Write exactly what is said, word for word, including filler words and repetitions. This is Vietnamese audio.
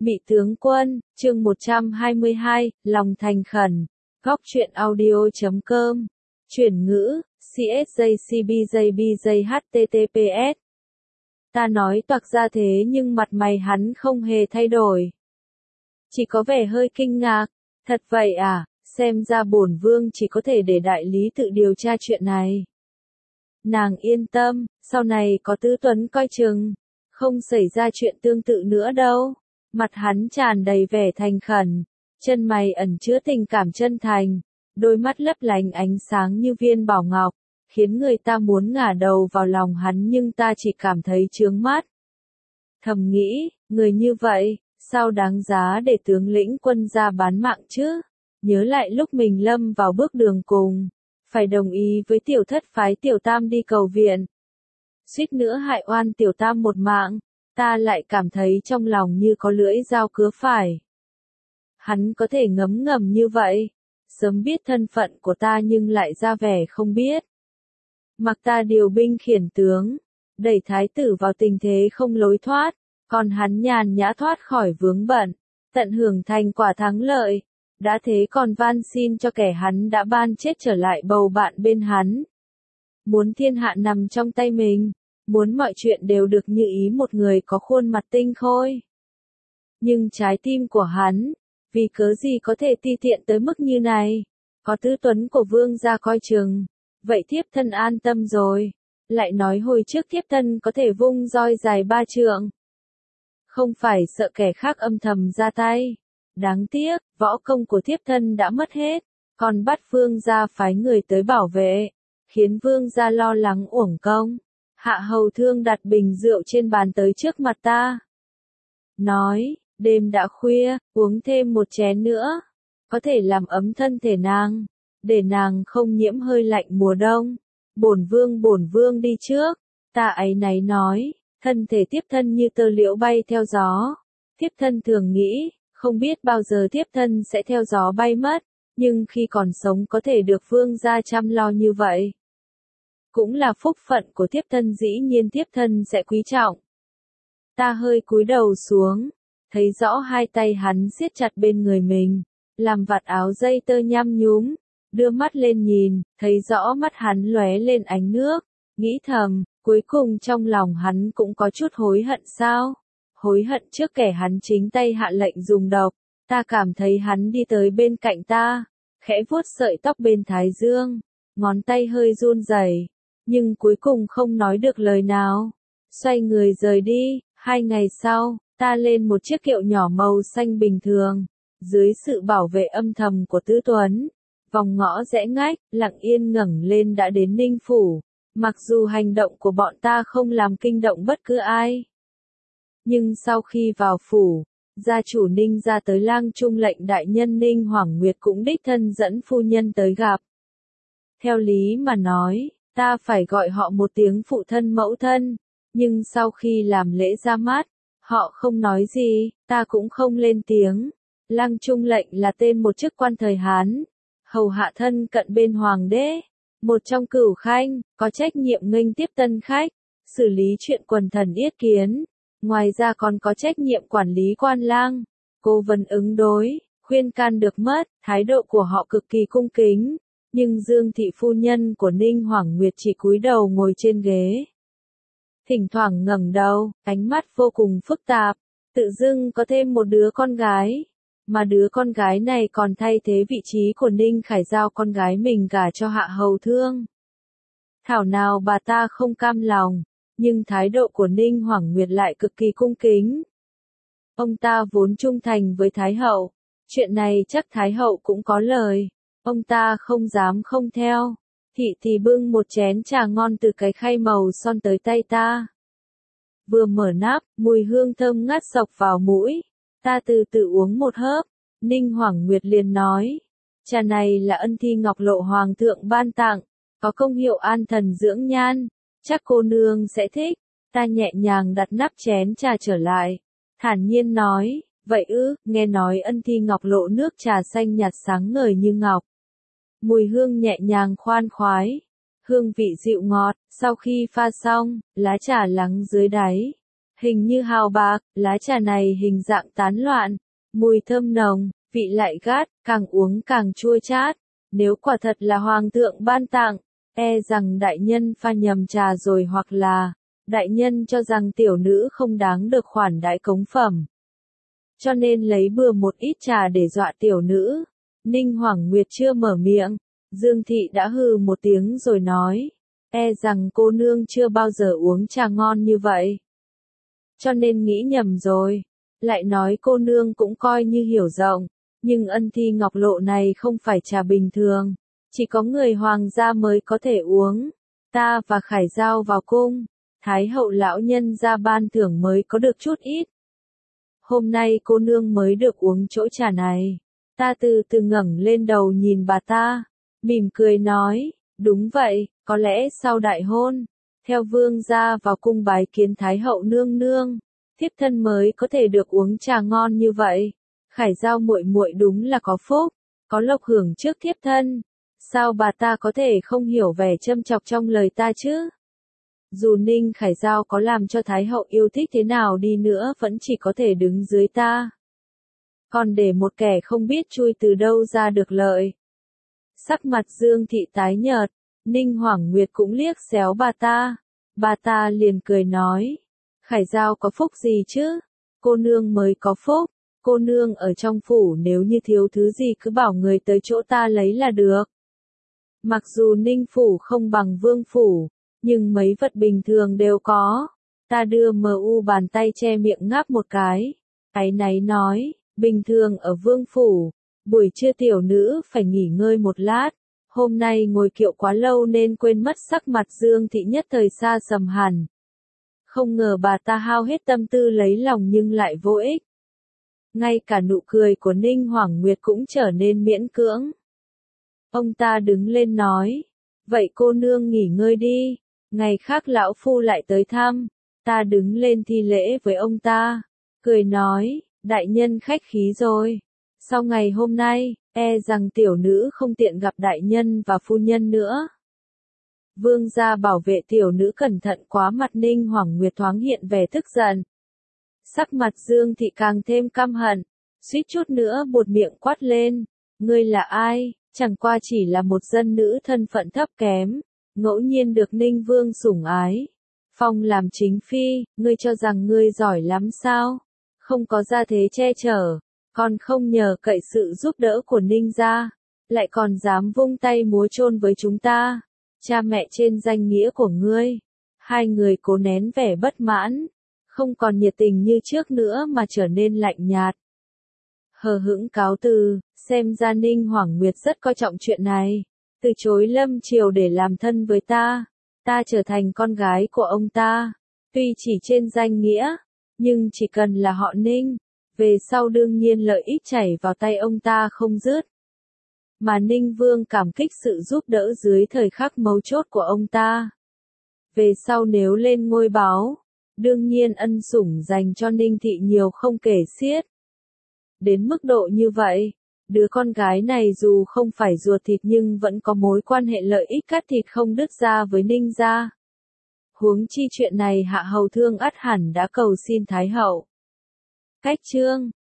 Mị tướng quân, chương một trăm hai mươi hai, lòng thành khẩn. Góc truyện audio chấm com. Chuyển ngữ, xê ét gi xê bê gi bê gi hát tê tê pê ét. Ta nói toạc ra thế nhưng mặt mày hắn không hề thay đổi. Chỉ có vẻ hơi kinh ngạc. Thật vậy à, xem ra bổn vương chỉ có thể để đại lý tự điều tra chuyện này. Nàng yên tâm, sau này có Tứ Tuấn coi chừng, không xảy ra chuyện tương tự nữa đâu. Mặt hắn tràn đầy vẻ thành khẩn, chân mày ẩn chứa tình cảm chân thành, đôi mắt lấp lánh ánh sáng như viên bảo ngọc, khiến người ta muốn ngả đầu vào lòng hắn nhưng ta chỉ cảm thấy chướng mắt. Thầm nghĩ, người như vậy, sao đáng giá để tướng lĩnh quân ra bán mạng chứ? Nhớ lại lúc mình lâm vào bước đường cùng, phải đồng ý với tiểu thất phái tiểu tam đi cầu viện. Suýt nữa hại oan tiểu tam một mạng. Ta lại cảm thấy trong lòng như có lưỡi dao cứa phải. Hắn có thể ngấm ngầm như vậy, sớm biết thân phận của ta nhưng lại ra vẻ không biết. Mặc ta điều binh khiển tướng, đẩy thái tử vào tình thế không lối thoát, còn hắn nhàn nhã thoát khỏi vướng bận, tận hưởng thành quả thắng lợi. Đã thế còn van xin cho kẻ hắn đã ban chết trở lại bầu bạn bên hắn. Muốn thiên hạ nằm trong tay mình. Muốn mọi chuyện đều được như ý một người có khuôn mặt tinh khôi. Nhưng trái tim của hắn, vì cớ gì có thể ti tiện tới mức như này? Có Tứ Tuấn của vương gia coi chừng, vậy thiếp thân an tâm rồi. Lại nói hồi trước thiếp thân có thể vung roi dài ba trượng. Không phải sợ kẻ khác âm thầm ra tay. Đáng tiếc, võ công của thiếp thân đã mất hết, còn bắt vương gia phái người tới bảo vệ, khiến vương gia lo lắng uổng công. Hạ hầu thương đặt bình rượu trên bàn tới trước mặt ta. Nói, đêm đã khuya, uống thêm một chén nữa. Có thể làm ấm thân thể nàng, để nàng không nhiễm hơi lạnh mùa đông. Bổn vương bổn vương đi trước. Ta áy náy nói, thân thể tiếp thân như tơ liễu bay theo gió. Tiếp thân thường nghĩ, không biết bao giờ tiếp thân sẽ theo gió bay mất. Nhưng khi còn sống có thể được vương gia chăm lo như vậy. Cũng là phúc phận của thiếp thân, dĩ nhiên thiếp thân sẽ quý trọng. Ta hơi cúi đầu xuống, thấy rõ hai tay hắn siết chặt bên người mình, làm vạt áo dây tơ nhăm nhúm, đưa mắt lên nhìn, thấy rõ mắt hắn lóe lên ánh nước, nghĩ thầm, cuối cùng trong lòng hắn cũng có chút hối hận sao? Hối hận trước kẻ hắn chính tay hạ lệnh dùng độc. Ta cảm thấy hắn đi tới bên cạnh ta, khẽ vuốt sợi tóc bên thái dương, ngón tay hơi run rẩy. Nhưng cuối cùng không nói được lời nào. Xoay người rời đi. Hai ngày sau, ta lên một chiếc kiệu nhỏ màu xanh bình thường. Dưới sự bảo vệ âm thầm của Tứ Tuấn. Vòng ngõ rẽ ngách, lặng yên ngẩng lên đã đến Ninh Phủ. Mặc dù hành động của bọn ta không làm kinh động bất cứ ai. Nhưng sau khi vào phủ, gia chủ Ninh ra tới lang trung lệnh đại nhân Ninh Hoảng Nguyệt cũng đích thân dẫn phu nhân tới gặp. Theo lý mà nói, ta phải gọi họ một tiếng phụ thân mẫu thân, nhưng sau khi làm lễ ra mắt, họ không nói gì, ta cũng không lên tiếng. Lăng Trung lệnh là tên một chức quan thời Hán, hầu hạ thân cận bên hoàng đế, một trong cửu khanh, có trách nhiệm nghênh tiếp tân khách, xử lý chuyện quần thần yết kiến, ngoài ra còn có trách nhiệm quản lý quan lang, cố vấn ứng đối, khuyên can được mất, thái độ của họ cực kỳ cung kính. Nhưng Dương thị phu nhân của Ninh Hoảng Nguyệt chỉ cúi đầu ngồi trên ghế. Thỉnh thoảng ngẩng đầu, ánh mắt vô cùng phức tạp, tự dưng có thêm một đứa con gái. Mà đứa con gái này còn thay thế vị trí của Ninh Khải giao con gái mình gả cho Hạ Hầu Thương. Thảo nào bà ta không cam lòng, nhưng thái độ của Ninh Hoảng Nguyệt lại cực kỳ cung kính. Ông ta vốn trung thành với Thái Hậu, chuyện này chắc Thái Hậu cũng có lời. Ông ta không dám không theo. Thị thì bưng một chén trà ngon từ cái khay màu son tới tay ta. Vừa mở nắp, mùi hương thơm ngát xộc vào mũi. Ta từ từ uống một hớp. Ninh Hoảng Nguyệt liền nói. Trà này là ân thi ngọc lộ hoàng thượng ban tặng. Có công hiệu an thần dưỡng nhan. Chắc cô nương sẽ thích. Ta nhẹ nhàng đặt nắp chén trà trở lại. Thản nhiên nói. Vậy ư, nghe nói ân thi ngọc lộ nước trà xanh nhạt sáng ngời như ngọc. Mùi hương nhẹ nhàng khoan khoái, hương vị dịu ngọt, sau khi pha xong, lá trà lắng dưới đáy, hình như hào bạc, lá trà này hình dạng tán loạn, mùi thơm nồng, vị lại gắt, càng uống càng chua chát. Nếu quả thật là hoàng thượng ban tặng, e rằng đại nhân pha nhầm trà rồi, hoặc là đại nhân cho rằng tiểu nữ không đáng được khoản đãi cống phẩm, cho nên lấy bừa một ít trà để dọa tiểu nữ. Ninh Hoảng Nguyệt chưa mở miệng, Dương Thị đã hừ một tiếng rồi nói, e rằng cô nương chưa bao giờ uống trà ngon như vậy, cho nên nghĩ nhầm rồi. Lại nói cô nương cũng coi như hiểu rộng, nhưng ân thi ngọc lộ này không phải trà bình thường, chỉ có người hoàng gia mới có thể uống. Ta và Khải Giao vào cung, Thái hậu lão nhân ra ban thưởng mới có được chút ít. Hôm nay cô nương mới được uống chỗ trà này. Ta từ từ ngẩng lên đầu nhìn bà ta, mỉm cười nói, đúng vậy, có lẽ sau đại hôn, theo vương gia vào cung bái kiến Thái hậu nương nương, thiếp thân mới có thể được uống trà ngon như vậy. Khải Giao muội muội đúng là có phúc, có lộc hưởng trước thiếp thân. Sao bà ta có thể không hiểu vẻ châm chọc trong lời ta chứ? Dù Ninh Khải Giao có làm cho Thái hậu yêu thích thế nào đi nữa vẫn chỉ có thể đứng dưới ta. Còn để một kẻ không biết chui từ đâu ra được lợi. Sắc mặt Dương Thị tái nhợt, Ninh Hoảng Nguyệt cũng liếc xéo bà ta. Bà ta liền cười nói, Khải Giao có phúc gì chứ? Cô nương mới có phúc, cô nương ở trong phủ nếu như thiếu thứ gì cứ bảo người tới chỗ ta lấy là được. Mặc dù Ninh phủ không bằng Vương phủ, nhưng mấy vật bình thường đều có. Ta đưa mờ u bàn tay che miệng ngáp một cái. Áy náy nói, bình thường ở Vương phủ, buổi trưa tiểu nữ phải nghỉ ngơi một lát. Hôm nay ngồi kiệu quá lâu nên quên mất. Sắc mặt Dương Thị nhất thời xa sầm hẳn. Không ngờ bà ta hao hết tâm tư lấy lòng nhưng lại vô ích. Ngay cả nụ cười của Ninh Hoảng Nguyệt cũng trở nên miễn cưỡng. Ông ta đứng lên nói, vậy cô nương nghỉ ngơi đi, ngày khác lão phu lại tới thăm. Ta đứng lên thi lễ với ông ta, cười nói, đại nhân khách khí rồi. Sau ngày hôm nay, e rằng tiểu nữ không tiện gặp đại nhân và phu nhân nữa. Vương gia bảo vệ tiểu nữ cẩn thận quá. Mặt Ninh Hoảng Nguyệt thoáng hiện vẻ tức giận. Sắc mặt Dương Thị càng thêm căm hận, suýt chút nữa buột miệng quát lên, ngươi là ai? Chẳng qua chỉ là một dân nữ thân phận thấp kém, ngẫu nhiên được Ninh Vương sủng ái, phong làm chính phi. Ngươi cho rằng ngươi giỏi lắm sao? Không có gia thế che chở, còn không nhờ cậy sự giúp đỡ của Ninh gia, lại còn dám vung tay múa chôn với chúng ta. Cha mẹ trên danh nghĩa của ngươi. Hai người cố nén vẻ bất mãn, không còn nhiệt tình như trước nữa mà trở nên lạnh nhạt. Hờ hững cáo từ, xem ra Ninh Hoảng Nguyệt rất coi trọng chuyện này, từ chối lâm triều để làm thân với ta. Ta trở thành con gái của ông ta, tuy chỉ trên danh nghĩa, nhưng chỉ cần là họ Ninh, về sau đương nhiên lợi ích chảy vào tay ông ta không dứt. Mà Ninh Vương cảm kích sự giúp đỡ dưới thời khắc mấu chốt của ông ta. Về sau nếu lên ngôi báo, đương nhiên ân sủng dành cho Ninh Thị nhiều không kể xiết. Đến mức độ như vậy, đứa con gái này dù không phải ruột thịt nhưng vẫn có mối quan hệ lợi ích cắt thịt không đứt ra với Ninh gia. Huống chi chuyện này Hạ Hầu Thương ắt hẳn đã cầu xin Thái hậu. Cách chương